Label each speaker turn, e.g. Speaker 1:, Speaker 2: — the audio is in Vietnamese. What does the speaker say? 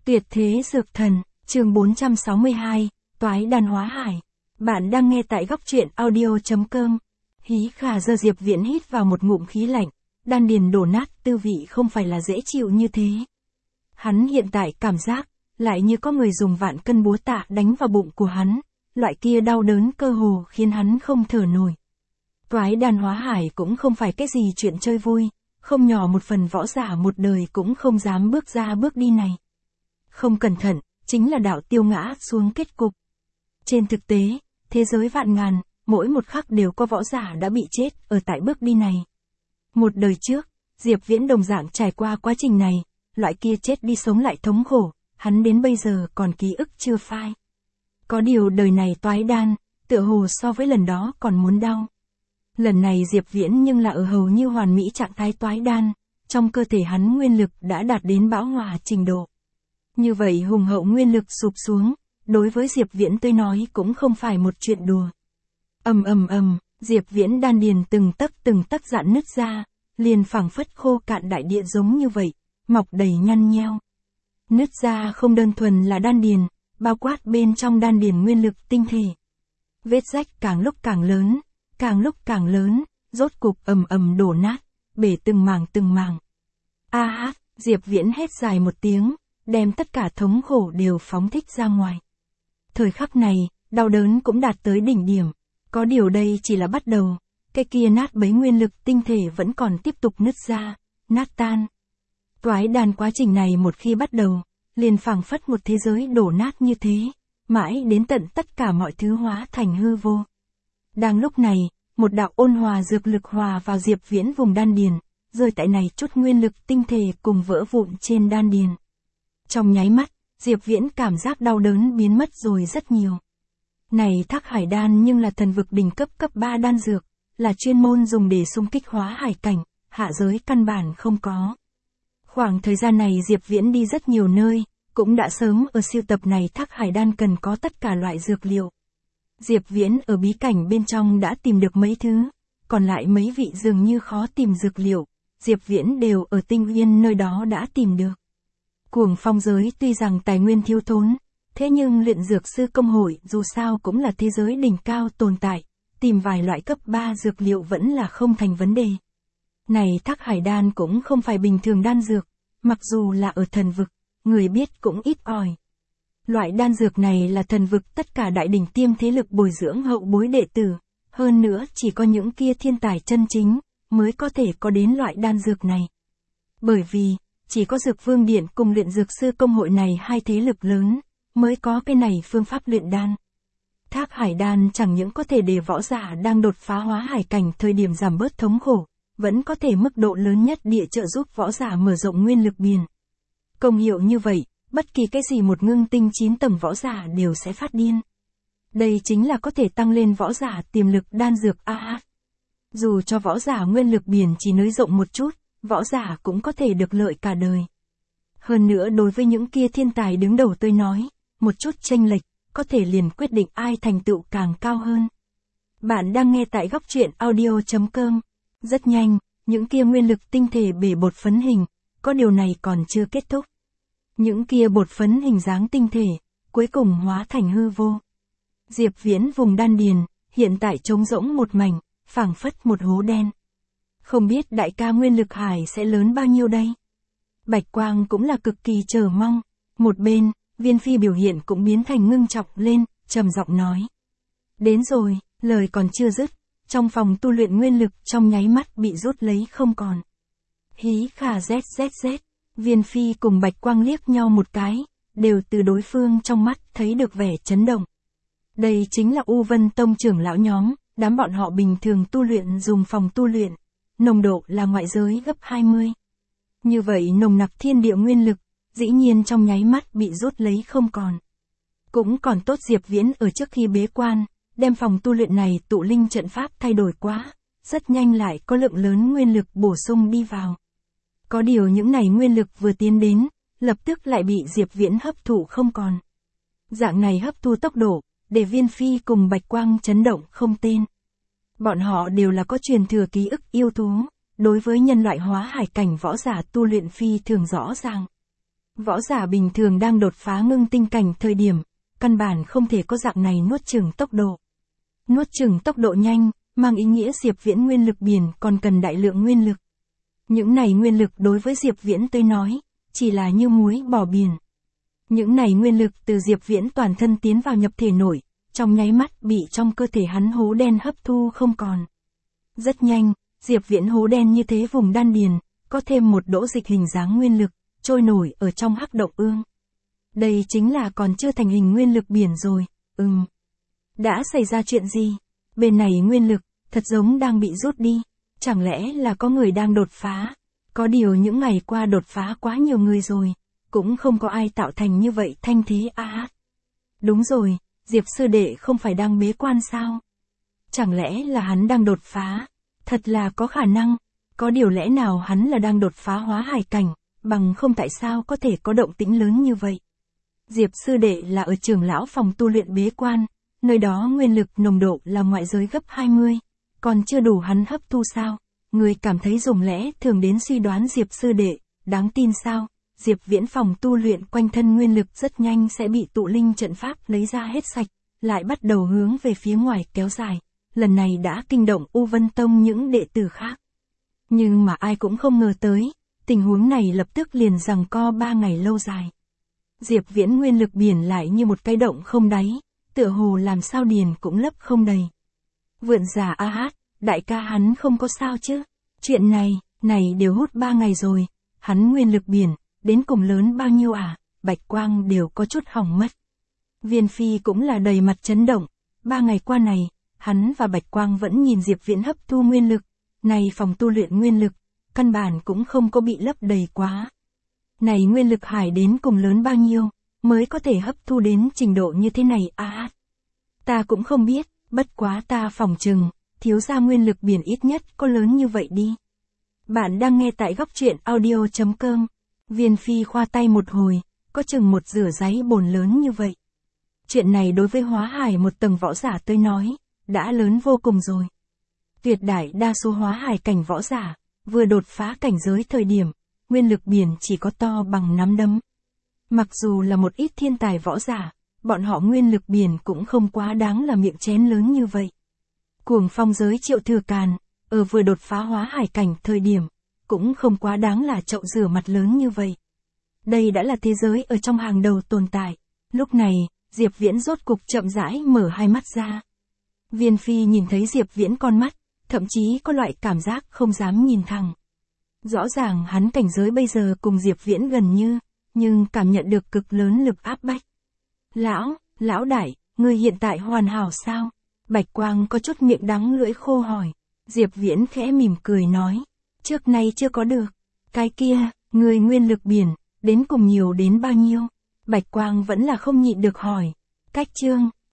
Speaker 1: Tuyệt thế dược thần, chương 462, toái đan hóa hải. Bạn đang nghe tại góc truyện audio.com. Hí khà giờ Diệp Viễn hít vào một ngụm khí lạnh, đan điền đổ nát, tư vị không phải là dễ chịu như thế. Hắn hiện tại cảm giác, lại như có người dùng vạn cân búa tạ đánh vào bụng của hắn, loại kia đau đớn cơ hồ khiến hắn không thở nổi. Toái đan hóa hải cũng không phải cái gì chuyện chơi vui, không nhỏ một phần võ giả một đời cũng không dám bước ra bước đi này. Không cẩn thận, chính là đạo tiêu ngã xuống kết cục. Trên thực tế, thế giới vạn ngàn, mỗi một khắc đều có võ giả đã bị chết ở tại bước đi này. Một đời trước, Diệp Viễn đồng dạng trải qua quá trình này, loại kia chết đi sống lại thống khổ, hắn đến bây giờ còn ký ức chưa phai. Có điều đời này toái đan, tựa hồ so với lần đó còn muốn đau. Lần này Diệp Viễn nhưng là ở hầu như hoàn mỹ trạng thái toái đan, trong cơ thể hắn nguyên lực đã đạt đến bão hòa trình độ. Như vậy hùng hậu nguyên lực sụp xuống, đối với Diệp Viễn tới nói cũng không phải một chuyện đùa. Diệp Viễn đan điền từng tấc rạn nứt ra, liền phảng phất khô cạn đại địa giống như vậy, mọc đầy nhăn nheo. Nứt ra không đơn thuần là đan điền, bao quát bên trong đan điền nguyên lực tinh thể. Vết rách càng lúc càng lớn, rốt cục đổ nát, bể từng mảng. Diệp Viễn hét dài một tiếng, đem tất cả thống khổ đều phóng thích ra ngoài. Thời khắc này, đau đớn cũng đạt tới đỉnh điểm, có điều đây chỉ là bắt đầu, cái kia nát bấy nguyên lực tinh thể vẫn còn tiếp tục nứt ra, nát tan. Toái đan quá trình này một khi bắt đầu, liền phảng phất một thế giới đổ nát như thế, mãi đến tận tất cả mọi thứ hóa thành hư vô. Đang lúc này, một đạo ôn hòa dược lực hòa vào Diệp Viễn vùng đan điền, rơi tại này chút nguyên lực tinh thể cùng vỡ vụn trên đan điền. Trong nháy mắt, Diệp Viễn cảm giác đau đớn biến mất rồi rất nhiều. Này Thác Hải đan nhưng là thần vực đỉnh cấp 3 đan dược, là chuyên môn dùng để xung kích hóa hải cảnh, hạ giới căn bản không có. Khoảng thời gian này Diệp Viễn đi rất nhiều nơi, cũng đã sớm ở siêu tập này Thác Hải đan cần có tất cả loại dược liệu. Diệp Viễn ở bí cảnh bên trong đã tìm được mấy thứ, còn lại mấy vị dường như khó tìm dược liệu, Diệp Viễn đều ở Tinh Uyên nơi đó đã tìm được. Cuồng phong giới tuy rằng tài nguyên thiếu thốn, thế nhưng luyện dược sư công hội dù sao cũng là thế giới đỉnh cao tồn tại, tìm vài loại cấp 3 dược liệu vẫn là không thành vấn đề. Này Thác Hải đan cũng không phải bình thường đan dược, mặc dù là ở thần vực, người biết cũng ít ỏi. Loại đan dược này là thần vực tất cả đại đỉnh tiêm thế lực bồi dưỡng hậu bối đệ tử, hơn nữa chỉ có những kia thiên tài chân chính, mới có thể có đến loại đan dược này. Bởi vì, chỉ có Dược Vương Điện cùng luyện dược sư công hội này hai thế lực lớn, mới có cái này phương pháp luyện đan. Thác Hải đan chẳng những có thể để võ giả đang đột phá hóa hải cảnh thời điểm giảm bớt thống khổ, vẫn có thể mức độ lớn nhất địa trợ giúp võ giả mở rộng nguyên lực biển. Công hiệu như vậy, bất kỳ cái gì một ngưng tinh 9 tầng võ giả đều sẽ phát điên. Đây chính là có thể tăng lên võ giả tiềm lực đan dược Dù cho võ giả nguyên lực biển chỉ nới rộng một chút, võ giả cũng có thể được lợi cả đời. Hơn nữa đối với những kia thiên tài đứng đầu tôi nói, một chút chênh lệch, có thể liền quyết định ai thành tựu càng cao hơn. Bạn đang nghe tại góc truyện audio.com. Rất nhanh, những kia nguyên lực tinh thể bể bột phấn hình, có điều này còn chưa kết thúc. Những kia bột phấn hình dáng tinh thể, cuối cùng hóa thành hư vô. Diệp Viễn vùng đan điền, hiện tại trống rỗng một mảnh, phảng phất một hố đen. Không biết đại ca nguyên lực hải sẽ lớn bao nhiêu đây? Bạch Quang cũng là cực kỳ chờ mong. Một bên, Viên Phi biểu hiện cũng biến thành ngưng trọng lên, trầm giọng nói. Đến rồi, lời còn chưa dứt, trong phòng tu luyện nguyên lực trong nháy mắt bị rút lấy không còn. Hí khà zzz, Viên Phi cùng Bạch Quang liếc nhau một cái, đều từ đối phương trong mắt thấy được vẻ chấn động. Đây chính là U Vân Tông trưởng lão nhóm, đám bọn họ bình thường tu luyện dùng phòng tu luyện, nồng độ là ngoại giới gấp 20. Như vậy nồng nặc thiên địa nguyên lực, dĩ nhiên trong nháy mắt bị rút lấy không còn. Cũng còn tốt Diệp Viễn ở trước khi bế quan, đem phòng tu luyện này tụ linh trận pháp thay đổi quá, rất nhanh lại có lượng lớn nguyên lực bổ sung đi vào. Có điều những này nguyên lực vừa tiến đến, lập tức lại bị Diệp Viễn hấp thụ không còn. Dạng này hấp thu tốc độ, để Viên Phi cùng Bạch Quang chấn động không tên. Bọn họ đều là có truyền thừa ký ức yêu thú, đối với nhân loại hóa hải cảnh võ giả tu luyện phi thường rõ ràng. Võ giả bình thường đang đột phá ngưng tinh cảnh thời điểm, căn bản không thể có dạng này nuốt chửng tốc độ. Nuốt chửng tốc độ nhanh, mang ý nghĩa Diệp Viễn nguyên lực biển còn cần đại lượng nguyên lực. Những này nguyên lực đối với Diệp Viễn tới nói, chỉ là như muối bỏ biển. Những này nguyên lực từ Diệp Viễn toàn thân tiến vào nhập thể nội, trong nháy mắt bị trong cơ thể hắn hố đen hấp thu không còn. Rất nhanh, Diệp Viễn hố đen như thế vùng đan điền, có thêm một đỗ dịch hình dáng nguyên lực, trôi nổi ở trong hắc động ương. Đây chính là còn chưa thành hình nguyên lực biển rồi, Đã xảy ra chuyện gì? Bên này nguyên lực, thật giống đang bị rút đi. Chẳng lẽ là có người đang đột phá? Có điều những ngày qua đột phá quá nhiều người rồi, cũng không có ai tạo thành như vậy thanh thế Đúng rồi, Diệp sư đệ không phải đang bế quan sao? Chẳng lẽ là hắn đang đột phá? Thật là có khả năng. Có điều lẽ nào hắn là đang đột phá hóa hải cảnh, bằng không tại sao có thể có động tĩnh lớn như vậy? Diệp sư đệ là ở trưởng lão phòng tu luyện bế quan, nơi đó nguyên lực nồng độ là ngoại giới gấp 20, còn chưa đủ hắn hấp thu sao? Người cảm thấy dùng lẽ thường đến suy đoán Diệp sư đệ, đáng tin sao? Diệp Viễn phòng tu luyện quanh thân nguyên lực rất nhanh sẽ bị tụ linh trận pháp lấy ra hết sạch, lại bắt đầu hướng về phía ngoài kéo dài, lần này đã kinh động U Vân Tông những đệ tử khác. Nhưng mà ai cũng không ngờ tới, tình huống này lập tức liền giằng co 3 ngày lâu dài. Diệp Viễn nguyên lực biển lại như một cái động không đáy, tựa hồ làm sao điền cũng lấp không đầy. Vượn giả đại ca hắn không có sao chứ? Chuyện này đều hút 3 ngày rồi, hắn nguyên lực biển, đến cùng lớn bao nhiêu Bạch Quang đều có chút hỏng mất. Viên Phi cũng là đầy mặt chấn động, 3 ngày qua này, hắn và Bạch Quang vẫn nhìn Diệp Viễn hấp thu nguyên lực, này phòng tu luyện nguyên lực, căn bản cũng không có bị lấp đầy quá. Này nguyên lực hải đến cùng lớn bao nhiêu, mới có thể hấp thu đến trình độ như thế này Ta cũng không biết, bất quá ta phỏng chừng, thiếu gia nguyên lực biển ít nhất có lớn như vậy đi. Bạn đang nghe tại góc truyện audio.com. Viên Phi khoa tay một hồi, có chừng một rửa giấy bồn lớn như vậy. Chuyện này đối với hóa hải một tầng võ giả tôi nói, đã lớn vô cùng rồi. Tuyệt đại đa số hóa hải cảnh võ giả, vừa đột phá cảnh giới thời điểm, nguyên lực biển chỉ có to bằng nắm đấm. Mặc dù là một ít thiên tài võ giả, bọn họ nguyên lực biển cũng không quá đáng là miệng chén lớn như vậy. Cuồng phong giới Triệu Thừa Càn, ở vừa đột phá hóa hải cảnh thời điểm, cũng không quá đáng là chậu rửa mặt lớn như vậy. Đây đã là thế giới ở trong hàng đầu tồn tại. Lúc này, Diệp Viễn rốt cục chậm rãi mở hai mắt ra. Viên Phi nhìn thấy Diệp Viễn con mắt, thậm chí có loại cảm giác không dám nhìn thẳng. Rõ ràng hắn cảnh giới bây giờ cùng Diệp Viễn gần như, nhưng cảm nhận được cực lớn lực áp bách. Lão đại, ngươi hiện tại hoàn hảo sao? Bạch Quang có chút miệng đắng lưỡi khô hỏi. Diệp Viễn khẽ mỉm cười nói, trước nay chưa có được. Cái kia, ngươi nguyên lực biển, đến cùng nhiều đến bao nhiêu? Bạch Quang vẫn là không nhịn được hỏi. Cách chương,